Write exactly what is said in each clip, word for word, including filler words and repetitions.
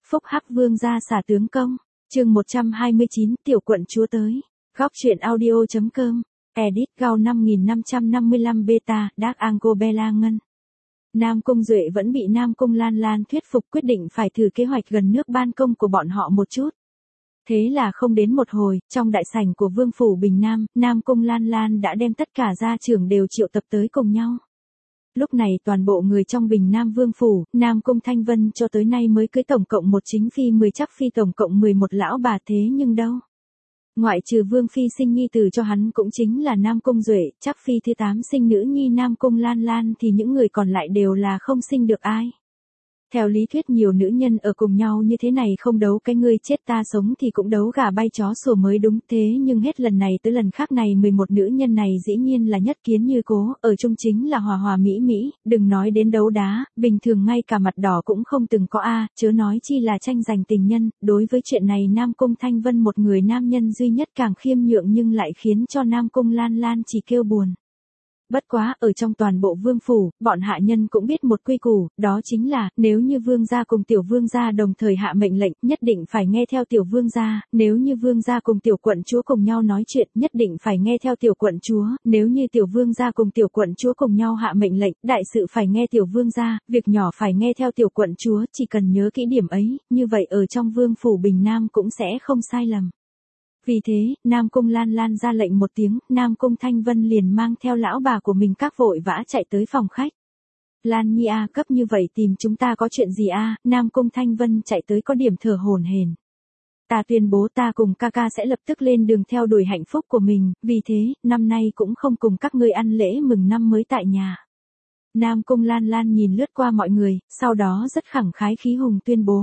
Phúc Hắc Vương gia xả tướng công. Chương một trăm hai mươi chín, tiểu quận chúa tới. Góc truyện audio chấm com. Edit Gao năm nghìn năm trăm năm mươi lăm beta, Dark Angle Bella Ngân. Nam Cung Duệ vẫn bị Nam Cung Lan Lan thuyết phục quyết định phải thử kế hoạch gần nước ban công của bọn họ một chút. Thế là không đến một hồi, trong đại sảnh của Vương Phủ Bình Nam, Nam Cung Lan Lan đã đem tất cả gia trưởng đều triệu tập tới cùng nhau. Lúc này toàn bộ người trong Bình Nam Vương Phủ, Nam Cung Thanh Vân cho tới nay mới cưới tổng cộng một chính phi mười chắc phi tổng cộng mười một lão bà thế nhưng đâu. Ngoại trừ Vương Phi sinh nhi tử cho hắn cũng chính là Nam Cung Duệ, chắc phi thứ tám sinh nữ nhi Nam Cung Lan Lan thì những người còn lại đều là không sinh được ai. Theo lý thuyết nhiều nữ nhân ở cùng nhau như thế này không đấu cái ngươi chết ta sống thì cũng đấu gà bay chó sủa mới đúng, thế nhưng hết lần này tới lần khác này mười một nữ nhân này dĩ nhiên là nhất kiến như cố, ở chung chính là hòa hòa mỹ mỹ, đừng nói đến đấu đá, bình thường ngay cả mặt đỏ cũng không từng có a, chớ nói chi là tranh giành tình nhân. Đối với chuyện này Nam Cung Thanh Vân một người nam nhân duy nhất càng khiêm nhượng nhưng lại khiến cho Nam Cung Lan Lan chỉ kêu buồn. Bất quá, ở trong toàn bộ vương phủ, bọn hạ nhân cũng biết một quy củ, đó chính là, nếu như vương gia cùng tiểu vương gia đồng thời hạ mệnh lệnh, nhất định phải nghe theo tiểu vương gia, nếu như vương gia cùng tiểu quận chúa cùng nhau nói chuyện, nhất định phải nghe theo tiểu quận chúa, nếu như tiểu vương gia cùng tiểu quận chúa cùng nhau hạ mệnh lệnh, đại sự phải nghe tiểu vương gia, việc nhỏ phải nghe theo tiểu quận chúa, chỉ cần nhớ kỹ điểm ấy, như vậy ở trong vương phủ Bình Nam cũng sẽ không sai lầm. Vì thế, Nam Cung Lan Lan ra lệnh một tiếng, Nam Cung Thanh Vân liền mang theo lão bà của mình các vội vã chạy tới phòng khách. Lan Nhi a, cấp như vậy tìm chúng ta có chuyện gì a? Nam Cung Thanh Vân chạy tới có điểm thở hổn hển. Ta tuyên bố ta cùng ca ca sẽ lập tức lên đường theo đuổi hạnh phúc của mình, vì thế, năm nay cũng không cùng các ngươi ăn lễ mừng năm mới tại nhà. Nam Cung Lan Lan nhìn lướt qua mọi người, sau đó rất khẳng khái khí hùng tuyên bố.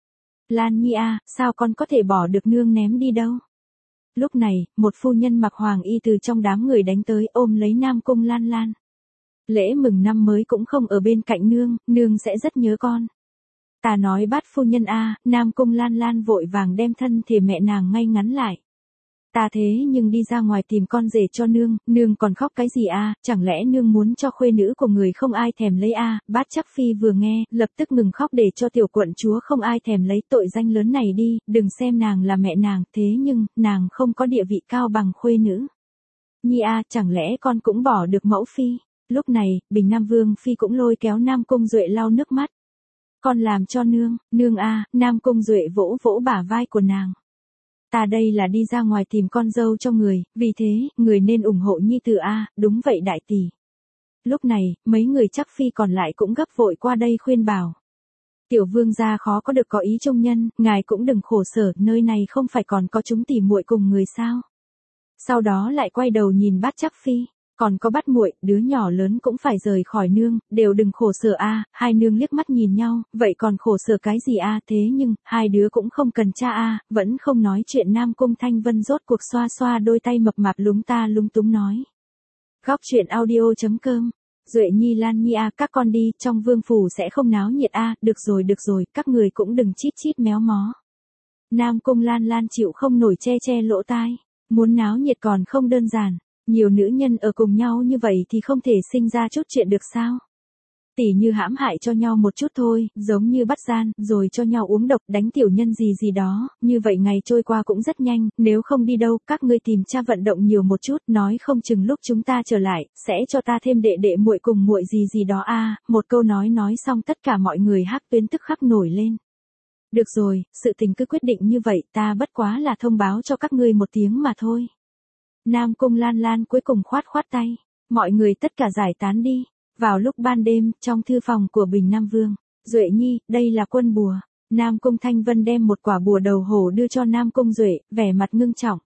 Lan Nhi a, sao con có thể bỏ được nương ném đi đâu? Lúc này, một phu nhân mặc hoàng y từ trong đám người đánh tới ôm lấy Nam Cung Lan Lan. Lễ mừng năm mới cũng không ở bên cạnh nương, nương sẽ rất nhớ con. Ta nói bát phu nhân a, Nam Cung Lan Lan vội vàng đem thân thể mẹ nàng ngay ngắn lại. Ta thế nhưng đi ra ngoài tìm con rể cho nương, nương còn khóc cái gì a, chẳng lẽ nương muốn cho khuê nữ của người không ai thèm lấy a? Bát chắc phi vừa nghe, lập tức ngừng khóc để cho tiểu quận chúa không ai thèm lấy, tội danh lớn này đi, đừng xem nàng là mẹ nàng, thế nhưng, nàng không có địa vị cao bằng khuê nữ. Nhi a, chẳng lẽ con cũng bỏ được mẫu phi? Lúc này, Bình Nam Vương Phi cũng lôi kéo Nam Cung Duệ lau nước mắt. Con làm cho nương, nương a, Nam Cung Duệ vỗ vỗ bả vai của nàng. Ta đây là đi ra ngoài tìm con dâu cho người, vì thế, người nên ủng hộ nhi tử a, đúng vậy đại tỷ. Lúc này, mấy người chắc phi còn lại cũng gấp vội qua đây khuyên bảo. Tiểu vương gia khó có được có ý trung nhân, ngài cũng đừng khổ sở, nơi này không phải còn có chúng tỉ muội cùng người sao. Sau đó lại quay đầu nhìn bát chắc phi. Còn có bắt muội, đứa nhỏ lớn cũng phải rời khỏi nương, đều đừng khổ sở a. Hai nương liếc mắt nhìn nhau, vậy còn khổ sở cái gì a? Thế nhưng, hai đứa cũng không cần cha a, vẫn không nói chuyện. Nam Cung Thanh Vân rốt cuộc xoa xoa đôi tay mập mạp lúng ta lúng túng nói. Góc truyện audio chấm com. Duệ Nhi Lan Nhi a, các con đi, trong vương phủ sẽ không náo nhiệt a, được rồi được rồi, các người cũng đừng chít chít méo mó. Nam Cung Lan Lan chịu không nổi che che lỗ tai, muốn náo nhiệt còn không đơn giản. Nhiều nữ nhân ở cùng nhau như vậy thì không thể sinh ra chút chuyện được sao? Tỉ như hãm hại cho nhau một chút thôi, giống như bắt gian, rồi cho nhau uống độc, đánh tiểu nhân gì gì đó, như vậy ngày trôi qua cũng rất nhanh, nếu không đi đâu, các ngươi tìm cha vận động nhiều một chút, nói không chừng lúc chúng ta trở lại, sẽ cho ta thêm đệ đệ muội cùng muội gì gì đó a. Một câu nói nói xong tất cả mọi người hắc tuyến tức khắc nổi lên. Được rồi, sự tình cứ quyết định như vậy, ta bất quá là thông báo cho các ngươi một tiếng mà thôi. Nam Cung Lan Lan cuối cùng khoát khoát tay, mọi người tất cả giải tán đi. Vào lúc ban đêm, trong thư phòng của Bình Nam Vương, Duệ Nhi, đây là quân bùa. Nam Cung Thanh Vân đem một quả bùa đầu hổ đưa cho Nam Cung Duệ, vẻ mặt ngưng trọng.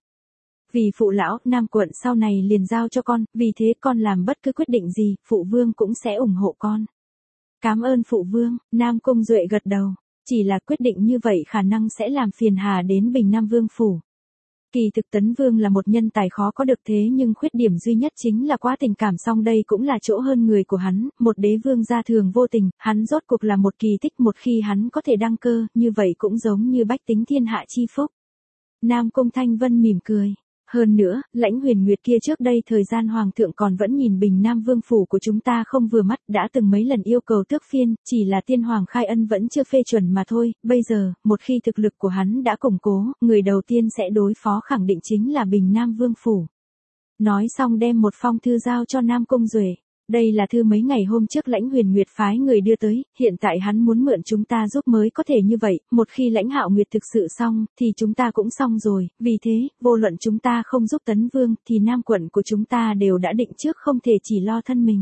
Vì phụ lão, Nam quận sau này liền giao cho con, vì thế con làm bất cứ quyết định gì, phụ vương cũng sẽ ủng hộ con. Cảm ơn phụ vương, Nam Cung Duệ gật đầu, chỉ là quyết định như vậy khả năng sẽ làm phiền hà đến Bình Nam Vương phủ. Kỳ thực Tấn Vương là một nhân tài khó có được thế nhưng khuyết điểm duy nhất chính là quá tình cảm, song đây cũng là chỗ hơn người của hắn, một đế vương gia thường vô tình, hắn rốt cuộc là một kỳ tích, một khi hắn có thể đăng cơ, như vậy cũng giống như bách tính thiên hạ chi phúc. Nam Cung Thanh Vân mỉm cười, Hơn nữa, Lãnh Huyền Nguyệt kia trước đây thời gian hoàng thượng còn vẫn nhìn Bình Nam Vương phủ của chúng ta không vừa mắt, đã từng mấy lần yêu cầu tước phiên, chỉ là tiên hoàng khai ân vẫn chưa phê chuẩn mà thôi, bây giờ, một khi thực lực của hắn đã củng cố, người đầu tiên sẽ đối phó khẳng định chính là Bình Nam Vương phủ. Nói xong đem một phong thư giao cho Nam Cung Duệ. Đây là thư mấy ngày hôm trước Lãnh Huyền Nguyệt phái người đưa tới, hiện tại hắn muốn mượn chúng ta giúp mới có thể như vậy, một khi Lãnh Hạo Nguyệt thực sự xong, thì chúng ta cũng xong rồi, vì thế, vô luận chúng ta không giúp Tấn Vương, thì Nam quận của chúng ta đều đã định trước không thể chỉ lo thân mình.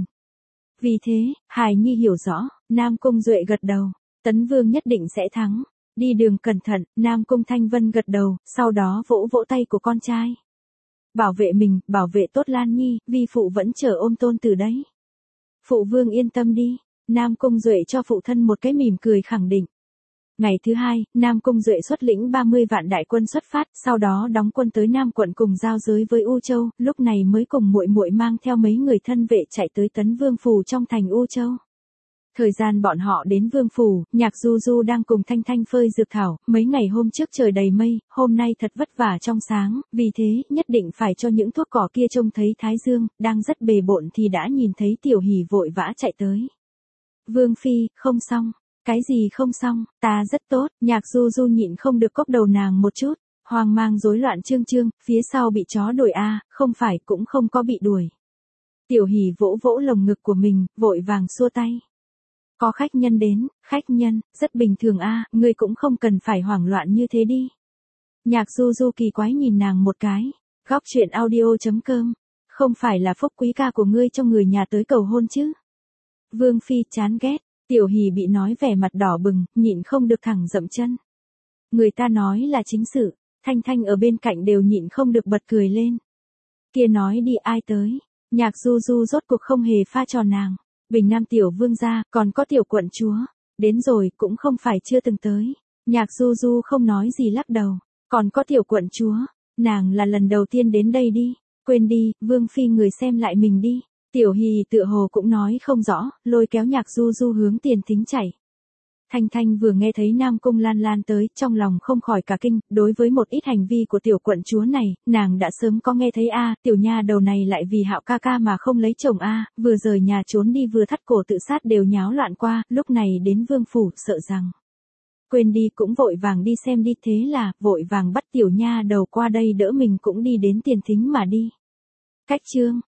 Vì thế, Hài Nhi hiểu rõ, Nam Cung Duệ gật đầu, Tấn Vương nhất định sẽ thắng, đi đường cẩn thận, Nam Cung Thanh Vân gật đầu, sau đó vỗ vỗ tay của con trai. Bảo vệ mình, bảo vệ tốt Lan Nhi, vi phụ vẫn chờ ôm tôn từ đấy. Phụ vương yên tâm đi, Nam Cung Duệ cho phụ thân một cái mỉm cười khẳng định. Ngày thứ hai, Nam Cung Duệ xuất lĩnh ba mươi vạn đại quân xuất phát, sau đó đóng quân tới Nam quận cùng giao giới với U Châu, lúc này mới cùng muội muội mang theo mấy người thân vệ chạy tới Tấn Vương phủ trong thành U Châu. Thời gian bọn họ đến Vương phủ, Nhạc Du Du đang cùng Thanh Thanh phơi dược thảo, mấy ngày hôm trước trời đầy mây, hôm nay thật vất vả trong sáng, vì thế, nhất định phải cho những thuốc cỏ kia trông thấy Thái Dương, đang rất bề bộn thì đã nhìn thấy Tiểu Hỷ vội vã chạy tới. Vương Phi, không xong, cái gì không xong, ta rất tốt, Nhạc Du Du nhịn không được cốc đầu nàng một chút, hoang mang rối loạn trương trương, phía sau bị chó đuổi a, à, không phải cũng không có bị đuổi. Tiểu Hỷ vỗ vỗ lồng ngực của mình, vội vàng xua tay. Có khách nhân đến, khách nhân, rất bình thường a, à, ngươi cũng không cần phải hoảng loạn như thế đi. Nhạc Du Du kỳ quái nhìn nàng một cái, góc chuyện audio chấm com, không phải là Phúc Quý ca của ngươi cho người nhà tới cầu hôn chứ. Vương Phi chán ghét, Tiểu Hỷ bị nói vẻ mặt đỏ bừng, nhịn không được thẳng dậm chân. Người ta nói là chính sự, Thanh Thanh ở bên cạnh đều nhịn không được bật cười lên. Kia nói đi ai tới, Nhạc Du Du rốt cuộc không hề pha trò nàng. Bình Nam tiểu vương gia, còn có tiểu quận chúa. Đến rồi, cũng không phải chưa từng tới. Nhạc Du Du không nói gì lắc đầu. Còn có tiểu quận chúa. Nàng là lần đầu tiên đến đây đi. Quên đi, Vương Phi người xem lại mình đi. Tiểu Hỷ tựa hồ cũng nói không rõ, lôi kéo Nhạc Du Du hướng tiền thính chảy. Thanh Thanh vừa nghe thấy Nam Cung Lan Lan tới, trong lòng không khỏi cả kinh, đối với một ít hành vi của tiểu quận chúa này, nàng đã sớm có nghe thấy a, tiểu nha đầu này lại vì Hạo ca ca mà không lấy chồng a, vừa rời nhà trốn đi vừa thắt cổ tự sát đều nháo loạn qua, lúc này đến vương phủ, sợ rằng quên đi cũng vội vàng đi xem đi, thế là vội vàng bắt tiểu nha đầu qua đây đỡ mình cũng đi đến tiền thính mà đi. Cách chương